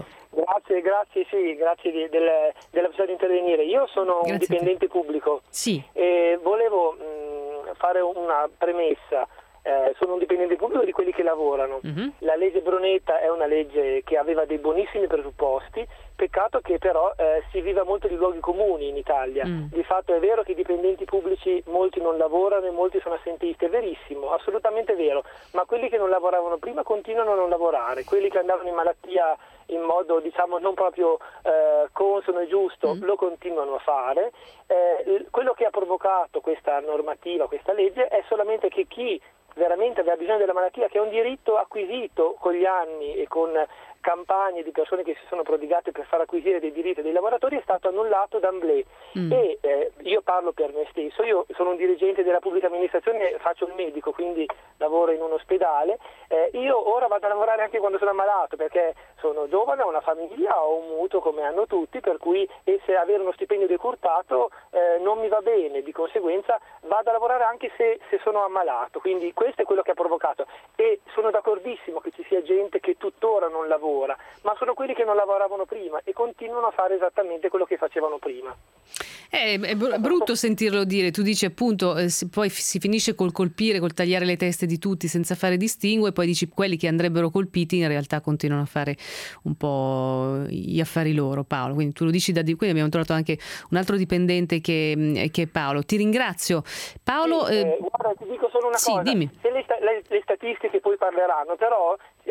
Grazie della possibilità di intervenire. Io sono un dipendente pubblico e volevo fare una premessa. Sono un dipendente pubblico di quelli che lavorano. La legge Brunetta è una legge che aveva dei buonissimi presupposti, peccato che però si viva molto di luoghi comuni in Italia. Di fatto è vero che i dipendenti pubblici molti non lavorano e molti sono assentisti, è verissimo, assolutamente vero, ma quelli che non lavoravano prima continuano a non lavorare, quelli che andavano in malattia in modo diciamo non proprio consono e giusto lo continuano a fare. Quello che ha provocato questa normativa, questa legge, è solamente che chi veramente aveva bisogno della malattia, che è un diritto acquisito con gli anni e con campagne di persone che si sono prodigate per far acquisire dei diritti dei lavoratori, è stato annullato d'emblée. E io parlo per me stesso, io sono un dirigente della pubblica amministrazione, faccio il medico, quindi lavoro in un ospedale. Io ora vado a lavorare anche quando sono ammalato, perché sono giovane, ho una famiglia, ho un mutuo come hanno tutti, per cui se avere uno stipendio decurtato non mi va bene, di conseguenza vado a lavorare anche se sono ammalato. Quindi questo è quello che ha provocato, e sono d'accordissimo che ci sia gente che tuttora non lavora, ma sono quelli che non lavoravano prima e continuano a fare esattamente quello che facevano prima. È brutto sentirlo dire. Tu dici appunto poi si finisce col colpire, col tagliare le teste di tutti senza fare distinguo, e poi dici quelli che andrebbero colpiti in realtà continuano a fare un po' gli affari loro. Paolo, quindi tu lo dici da quindi abbiamo trovato anche un altro dipendente che è Paolo. Ti ringrazio Paolo. Guarda, ti dico solo una cosa. Dimmi. Se le statistiche poi parleranno, però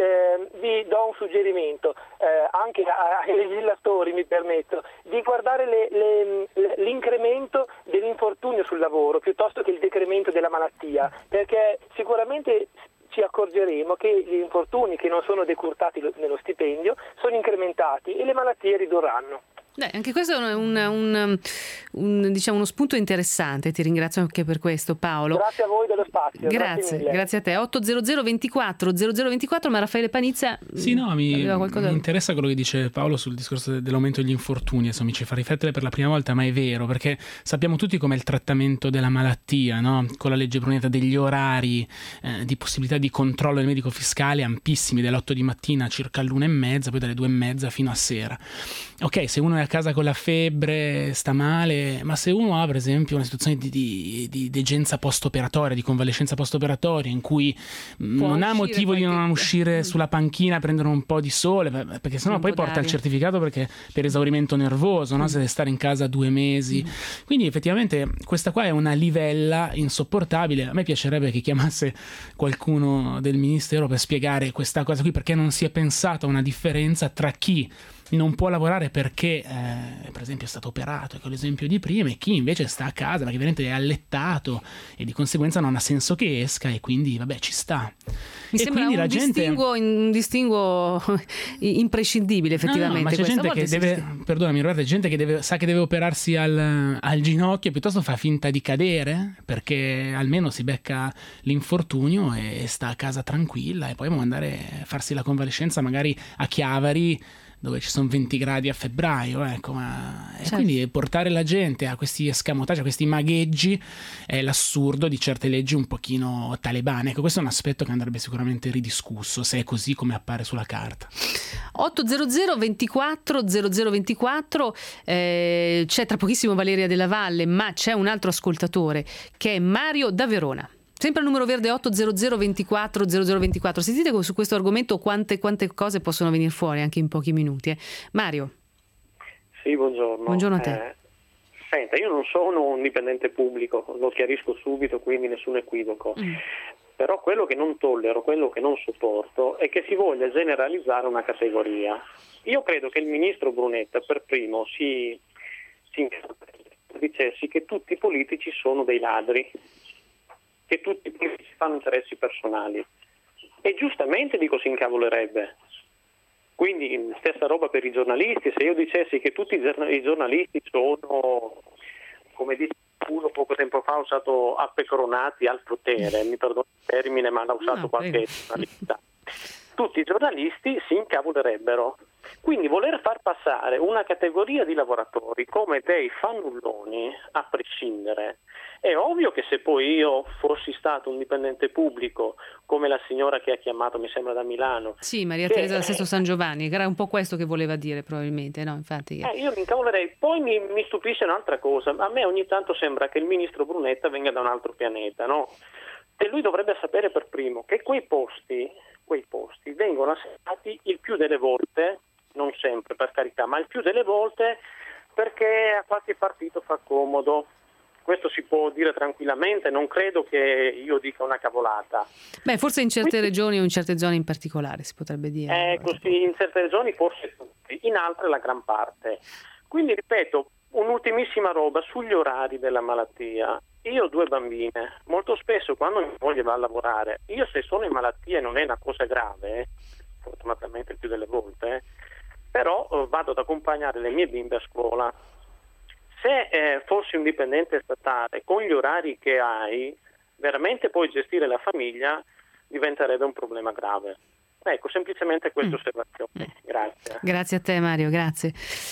vi do un suggerimento anche ai legislatori, mi permetto, di guardare l'incremento dell'infortunio sul lavoro piuttosto che il decremento della malattia, perché sicuramente ci accorgeremo che gli infortuni che non sono decurtati nello stipendio sono incrementati e le malattie ridurranno. Anche questo è diciamo uno spunto interessante, ti ringrazio anche per questo, Paolo. Grazie a voi dello spazio. Grazie a te. 800 24 0024, ma Raffaele Panizza mi interessa quello che dice Paolo sul discorso dell'aumento degli infortuni, mi ci fa riflettere per la prima volta, ma è vero, perché sappiamo tutti com'è il trattamento della malattia, no? Con la legge Brunetta, degli orari di possibilità di controllo del medico fiscale ampissimi, dalle 8 di mattina circa all'1:30, poi dalle 2:30 fino a sera. Ok, se uno è a casa con la febbre, sta male, ma se uno ha per esempio una situazione di degenza post-operatoria, di convalescenza post-operatoria, in cui non ha motivo di non uscire sulla panchina a prendere un po' di sole, perché sennò poi porta il certificato per esaurimento nervoso, no? Se deve stare in casa 2 mesi. Quindi effettivamente questa qua è una livella insopportabile. A me piacerebbe che chiamasse qualcuno del Ministero per spiegare questa cosa qui, perché non si è pensato a una differenza tra chi non può lavorare perché per esempio è stato operato, ecco l'esempio di prima, e chi invece sta a casa perché veramente è allettato e di conseguenza non ha senso che esca, e quindi vabbè, ci sta. Mi sembra un distinguo imprescindibile effettivamente. Ma c'è gente che perdonami Roberta, c'è gente che sa che deve operarsi al ginocchio e piuttosto fa finta di cadere perché almeno si becca l'infortunio e sta a casa tranquilla, e poi può andare a farsi la convalescenza magari a Chiavari, dove ci sono 20 gradi a febbraio, ecco, e quindi portare la gente a questi escamotage, a questi magheggi, è l'assurdo di certe leggi un pochino talebane. Ecco, questo è un aspetto che andrebbe sicuramente ridiscusso, se è così come appare sulla carta. 800 24 0024, c'è tra pochissimo Valeria della Valle, ma c'è un altro ascoltatore che è Mario da Verona. Sempre il numero verde 800 24 0024. Sentite su questo argomento quante cose possono venire fuori anche in pochi minuti. Mario. Sì, buongiorno. Buongiorno a te. Senta, io non sono un dipendente pubblico, lo chiarisco subito, quindi nessun equivoco. Però quello che non tollero, quello che non sopporto è che si voglia generalizzare una categoria. Io credo che il ministro Brunetta per primo si dicessi che tutti i politici sono dei ladri, che tutti i politici fanno interessi personali, e giustamente si incavolerebbe. Quindi stessa roba per i giornalisti. Se io dicessi che tutti i giornalisti sono, come dice uno poco tempo fa, ha usato appecoronati al potere, mi perdono il termine ma l'ha usato qualche giornalista, tutti i giornalisti si incavolerebbero. Quindi voler far passare una categoria di lavoratori come dei fannulloni a prescindere, è ovvio che se poi io fossi stato un dipendente pubblico come la signora che ha chiamato, mi sembra da Milano. Sì, Maria Teresa da Sesto San Giovanni, che era un po' questo che voleva dire probabilmente, no? Infatti. Io mi incavolerei. Poi mi stupisce un'altra cosa, a me ogni tanto sembra che il ministro Brunetta venga da un altro pianeta, no? E lui dovrebbe sapere per primo che quei posti vengono assegnati il più delle volte, non sempre per carità, ma il più delle volte perché a qualche partito fa comodo. Questo si può dire tranquillamente, non credo che io dica una cavolata. Beh, forse in certe regioni o in certe zone in particolare si potrebbe dire. Così, in certe regioni forse tutti, in altre la gran parte. Quindi ripeto, un'ultimissima roba sugli orari della malattia. Io ho 2 bambine, molto spesso quando mi voglio va a lavorare, io se sono in malattia e non è una cosa grave, fortunatamente il più delle volte, però vado ad accompagnare le mie bimbe a scuola. Se fossi un dipendente statale con gli orari che hai, veramente poi gestire la famiglia diventerebbe un problema grave. Ecco, semplicemente questa osservazione. Grazie. Grazie a te Mario, grazie.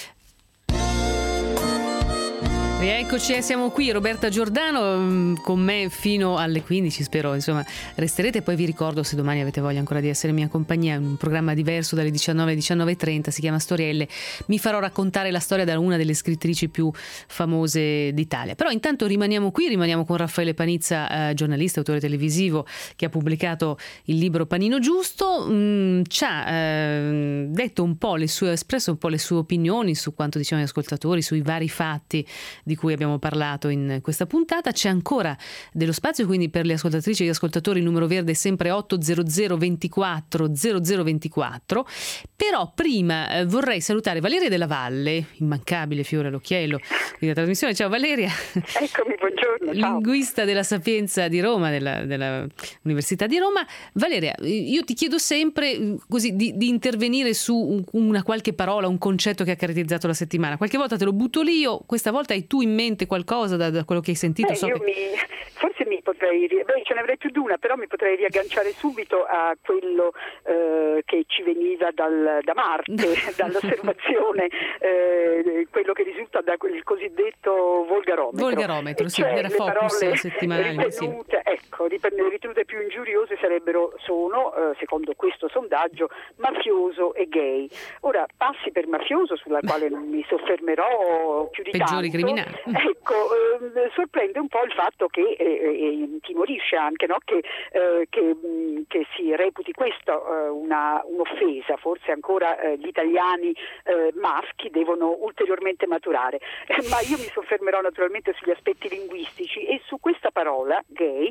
Eccoci, siamo qui, Roberta Giordano con me fino alle 15, spero insomma resterete. Poi vi ricordo, se domani avete voglia ancora di essere in mia compagnia, un programma diverso dalle 19 alle 19:30, si chiama Storielle, mi farò raccontare la storia da una delle scrittrici più famose d'Italia. Però intanto rimaniamo con Raffaele Panizza, giornalista, autore televisivo, che ha pubblicato il libro Panino Giusto. Ci ha detto un po' ha espresso un po' le sue opinioni su quanto dicevano gli ascoltatori, sui vari fatti di di cui abbiamo parlato in questa puntata. C'è ancora dello spazio, quindi per le ascoltatrici e gli ascoltatori il numero verde è sempre 800 24 0024. Però prima vorrei salutare Valeria Della Valle, immancabile fiore all'occhiello della trasmissione. Ciao Valeria. Eccomi, buongiorno. Ciao. Linguista della Sapienza di Roma, della Università di Roma. Valeria, io ti chiedo sempre così di intervenire su una qualche parola, un concetto che ha caratterizzato la settimana. Qualche volta te lo butto lì io, questa volta hai tu in mente qualcosa da quello che hai sentito? Forse mi potrei, ce ne avrei più di una, però mi potrei riagganciare subito a quello che ci veniva da Marte, dall'osservazione, quello che risulta da quel cosiddetto volgarometro, sì, era Focus settimanale. Ritenute più ingiuriose sono, secondo questo sondaggio, mafioso e gay. Ora, passi per mafioso, sulla quale non mi soffermerò più di peggiori tanto. Criminali. Ecco, sorprende un po' il fatto che intimorisce anche, no? che si reputi questo un'offesa. Forse ancora gli italiani maschi devono ulteriormente maturare, ma io mi soffermerò naturalmente sugli aspetti linguistici e su questa parola gay,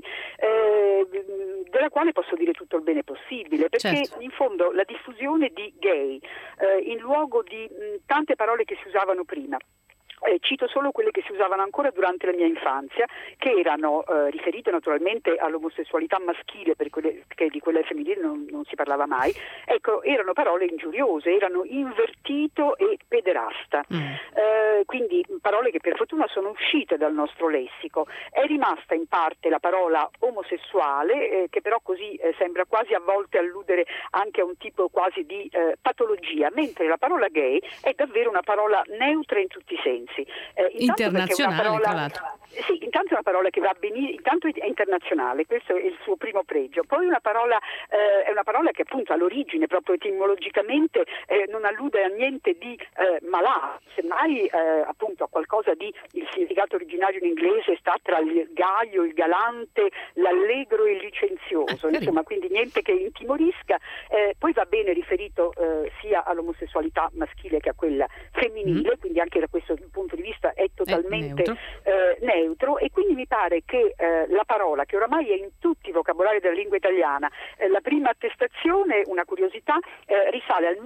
della quale posso dire tutto il bene possibile, perché in fondo la diffusione di gay in luogo di tante parole che si usavano prima. Cito solo quelle che si usavano ancora durante la mia infanzia, che erano riferite naturalmente all'omosessualità maschile, perché di quella femminile non si parlava mai. Ecco, erano parole ingiuriose, erano invertito e pederasta. Quindi parole che per fortuna sono uscite dal nostro lessico. È rimasta in parte la parola omosessuale, che però così sembra quasi a volte alludere anche a un tipo quasi di patologia, mentre la parola gay è davvero una parola neutra in tutti i sensi. Internazionale, tra l'altro. Sì, intanto è una parola che va benissimo, intanto è internazionale, questo è il suo primo pregio. Poi è una parola che appunto all'origine, proprio etimologicamente, non allude a niente di malato, semmai appunto a qualcosa di, il significato originario in inglese sta tra il gaio, il galante, l'allegro e il licenzioso, insomma, quindi niente che intimorisca. Poi va bene riferito sia all'omosessualità maschile che a quella femminile, quindi anche da questo punto di vista è totalmente neutro, e quindi mi pare che la parola, che oramai è in tutti i vocabolari della lingua italiana, la prima attestazione, una curiosità, risale al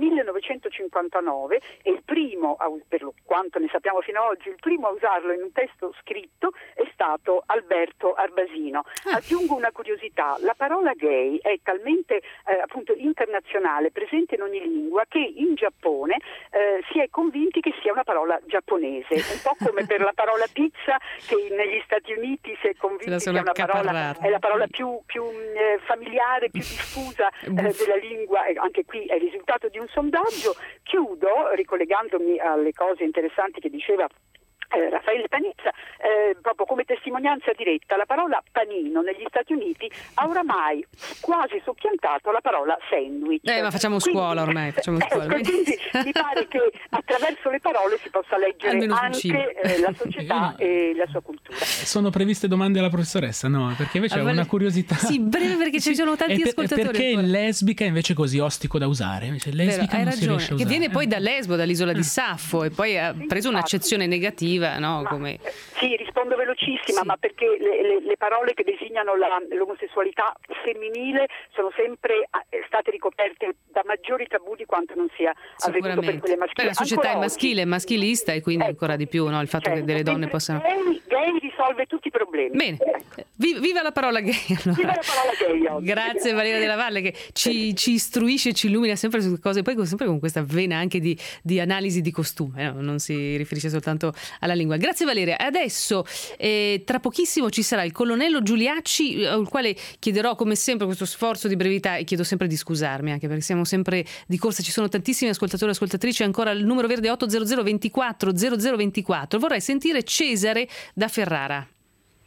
1959 e il primo, per quanto ne sappiamo fino ad oggi, il primo a usarlo in un testo scritto è stato Alberto Arbasino. Aggiungo una curiosità: la parola gay è talmente appunto internazionale, presente in ogni lingua, che in Giappone si è convinti che sia una parola giapponese, un po' come per la parola pizza, che negli Stati Uniti si è convinti che sia una parola, è la parola più familiare, più diffusa della lingua. Anche qui è il risultato di un sondaggio. Chiudo ricollegandomi alle cose interessanti che diceva Raffaele Panizza, proprio come testimonianza diretta. La parola panino negli Stati Uniti ha oramai quasi soppiantato la parola sandwich. Ma facciamo scuola ormai, quindi mi pare che attraverso le parole si possa leggere anche la società e la sua cultura. Sono previste domande alla professoressa? No, perché invece ho una curiosità. Sì, breve, perché ci sono tanti ascoltatori. Perché il lesbica invece è così ostico da usare? Invece lesbica hai non ragione, si riesce a usare. che viene poi da Lesbo, dall'isola di Saffo, e poi ha preso un'accezione negativa. No, come... Sì, rispondo velocissima, ma perché le parole che designano l'omosessualità femminile sono sempre state ricoperte da maggiori tabù di quanto non sia avvenuto per quelle maschili. La società è maschile, maschilista, e quindi ancora di più, no? Il fatto che delle donne possano... Gay risolve tutti i problemi. Bene, viva la parola gay, allora. Viva la parola gay oggi. Grazie Valeria Della Valle, che ci istruisce, ci illumina sempre su cose, poi sempre con questa vena anche di analisi di costume, no? Non si riferisce soltanto alla lingua. Grazie Valeria. Adesso tra pochissimo ci sarà il colonnello Giuliacci, al quale chiederò come sempre questo sforzo di brevità, e chiedo sempre di scusarmi, anche perché siamo sempre di corsa, ci sono tantissimi ascoltatori e ascoltatrici. Ancora il numero verde 800 24 0024. Vorrei sentire Cesare da Ferrara.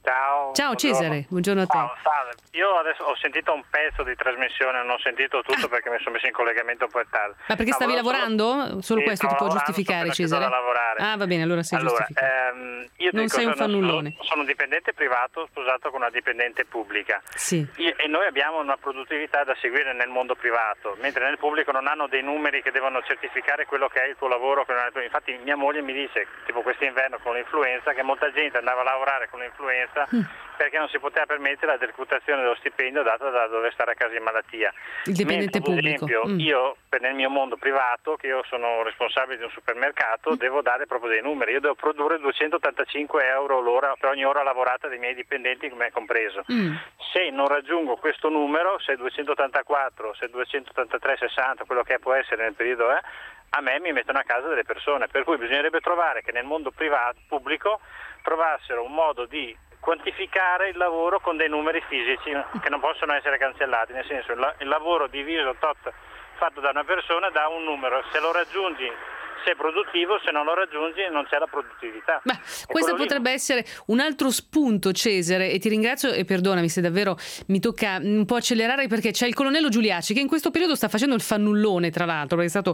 Ciao Cesare, buongiorno a te. Salve. Io adesso ho sentito un pezzo di trasmissione, non ho sentito tutto perché mi sono messo in collegamento un po' tardi. Ma perché stavi lavorando? Solo questo ti può giustificare, Cesare? Lavorare. Va bene, allora sei giustificato. Io non sei un fannullone. Sono un dipendente privato sposato con una dipendente pubblica. Sì. E noi abbiamo una produttività da seguire nel mondo privato, mentre nel pubblico non hanno dei numeri che devono certificare quello che è il tuo lavoro. Infatti mia moglie mi dice, tipo quest'inverno con l'influenza, che molta gente andava a lavorare con l'influenza perché non si poteva permettere la decurtazione dello stipendio dato da dover stare a casa in malattia. Il dipendente pubblico. Per esempio, io nel mio mondo privato, che io sono responsabile di un supermercato, devo dare proprio dei numeri. Io devo produrre 285 euro l'ora per ogni ora lavorata dei miei dipendenti, me compreso. Se non raggiungo questo numero, se 284, se 283,60, quello che può essere nel periodo a me mi mettono a casa delle persone, per cui bisognerebbe trovare che nel mondo pubblico trovassero un modo di quantificare il lavoro con dei numeri fisici che non possono essere cancellati, nel senso il lavoro diviso fatto da una persona dà un numero, se lo raggiungi sei produttivo, se non lo raggiungi non c'è la produttività. Ma questo potrebbe essere un altro spunto, Cesare, e ti ringrazio e perdonami se davvero mi tocca un po' accelerare, perché c'è il colonnello Giuliacci che in questo periodo sta facendo il fannullone, tra l'altro, perché è stato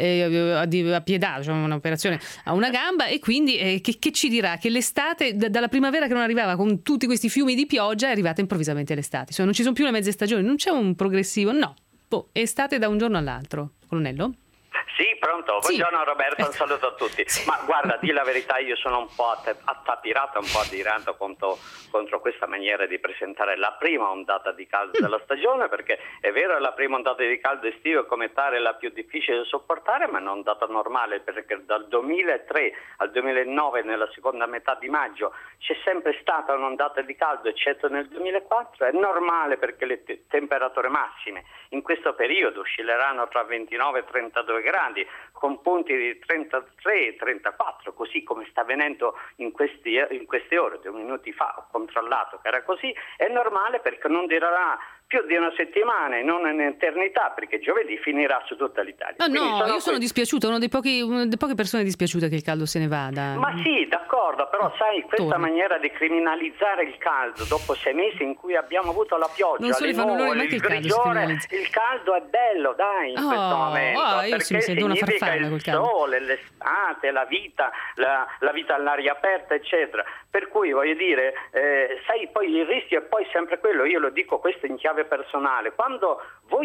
appiedato, diciamo, un'operazione a una gamba, e quindi che ci dirà che l'estate, dalla primavera che non arrivava con tutti questi fiumi di pioggia, è arrivata improvvisamente l'estate, non ci sono più le mezze stagioni, non c'è un progressivo, no, estate da un giorno all'altro. Colonnello? Sì, pronto. Buongiorno Roberto, un saluto a tutti. Ma guarda, di la verità, io sono un po' attapirato, un po' addirato contro questa maniera di presentare la prima ondata di caldo della stagione, perché è vero, la prima ondata di caldo estivo è come tale la più difficile da sopportare, ma è un'ondata normale, perché dal 2003 al 2009, nella seconda metà di maggio, c'è sempre stata un'ondata di caldo, eccetto nel 2004. È normale perché le temperature massime in questo periodo oscilleranno tra 29 e 32 gradi, con punti di 33 e 34, così come sta avvenendo in queste ore. 2 minuti fa ho controllato che era così. È normale perché non durerà più di una settimana e non un'eternità, perché giovedì finirà su tutta l'Italia. Io sono dispiaciuta, una delle poche persone dispiaciute che il caldo se ne vada. Ma sì, d'accordo, però sai, questa maniera di criminalizzare il caldo dopo 6 mesi in cui abbiamo avuto la pioggia, le nuvole, il grigiore, il caldo è bello, dai, in questo momento, perché significa il sole, l'estate, la vita all'aria aperta, eccetera. Per cui voglio dire, sai, poi il rischio è poi sempre quello, io lo dico questo in chiave personale, quando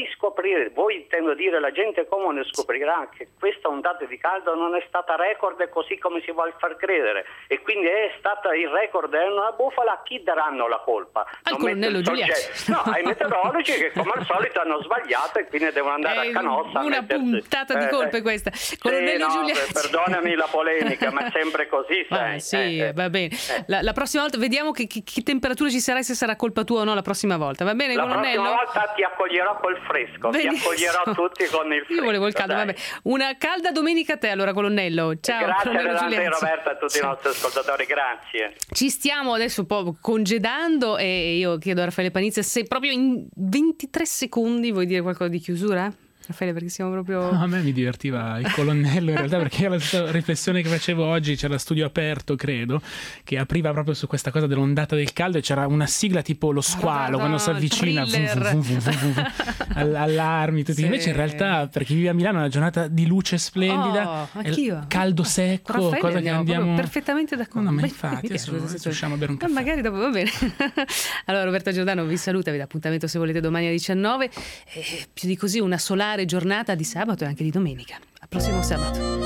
intendo dire la gente comune scoprirà che questa ondata di caldo non è stata record così come si vuol far credere, e quindi è stata il record, è una bufala, a chi daranno la colpa? Al colonnello Giuliacci. No, ai meteorologi che come al solito hanno sbagliato e quindi devono andare a Canossa. Una puntata di colpe questa. Colonnello Giuliacci. Perdonami la polemica, ma è sempre così, sai. Sì, va bene. La prossima volta vediamo che temperatura ci sarà e se sarà colpa tua o no la prossima volta. Va bene, colonnello? La prossima volta ti accoglierò col fresco, benissimo. Ti accoglierò tutti con il fresco. Io volevo il caldo, vabbè. Una calda domenica a te allora, colonnello. Ciao. Grazie Roberta, a tutti i nostri ascoltatori, grazie. Ci stiamo adesso un po' congedando e io chiedo a Raffaele Panizza se proprio in 23 secondi vuoi dire qualcosa di chiusura? Raffaele, perché siamo proprio... No, a me mi divertiva il colonnello in realtà, perché la stessa riflessione che facevo oggi, c'era Studio Aperto, credo, che apriva proprio su questa cosa dell'ondata del caldo e c'era una sigla tipo lo squalo, quando si avvicina, allarmi, tutti. Sì. Invece in realtà, per chi vive a Milano, è una giornata di luce splendida, caldo secco, Raffaele, cosa che andiamo perfettamente d'accordo. No, ma infatti, adesso usciamo a bere un caffè. Magari dopo, va bene. Allora, Roberta Giordano vi saluta, vi dà appuntamento se volete domani alle 19. Più di così, una solare giornata di sabato e anche di domenica. Al prossimo sabato.